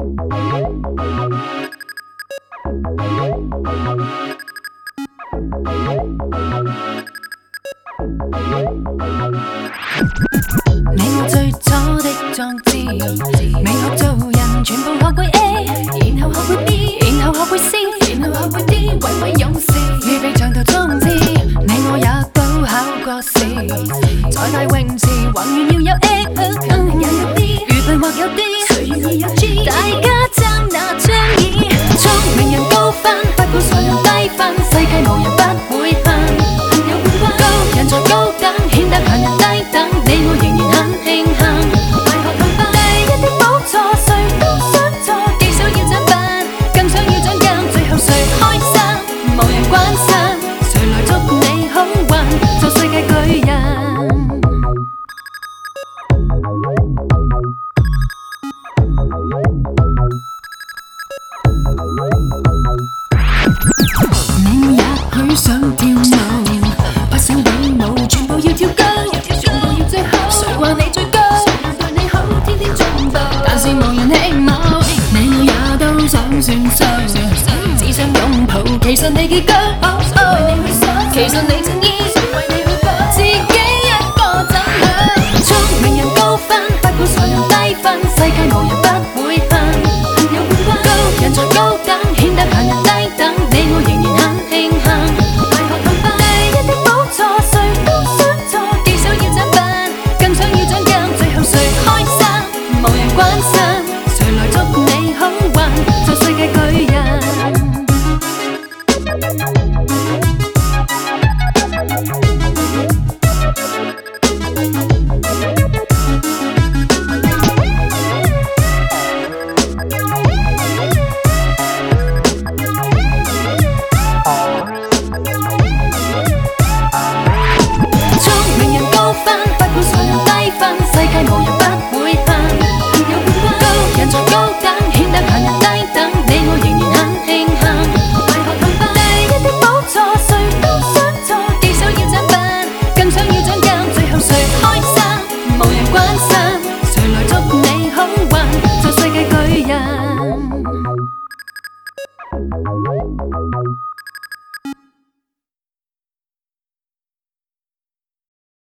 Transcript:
你我最初的壯志，未學做人，全部學會 A， 然後學會 B， 然後學會 C， 然後學會 D， 位勇士，預備長途衝刺。你我也都考過試，在大泳池宏願要有 A， 肯定也有 D， 愚笨或有 D， 誰願意有 G？ 大家爭那張椅，聰明人高分，不顧常人低分，世界無人不會恨。有冠軍，高人在高等，顯得閒人低等，你我仍然很慶幸。大學同班，第一的補錯，誰都想錯，既想要獎品，更想要獎金，最後誰開心？無人關心，誰來祝你好運，做世界巨人。你也許想跳舞，不想比舞，全部要跳高，全部要最好。誰話你最高？誰對你好，天天進步，但是無人慶慕。你我也都想算數，只想擁抱。其實你幾高？其實你正義，自己一個怎樣？聰明人高分，不顧常人低分，世界無人不會恨。有冠軍，高人在高等，顯得閒人低等，你我仍然很慶幸。大學同班，第一的補錯，誰都想錯，既想要獎品，更想要獎金，最後誰開心？無人關心，誰來祝你好運，做世界巨人。世界無人不會恨，有冠軍，高人在高等，顯得閒人低等，你我仍然很慶幸。大學同班，第一的補錯，誰都想錯，既想要獎品，更想要獎金，最後誰開心？無人關心，誰來祝你好運，做世界巨人。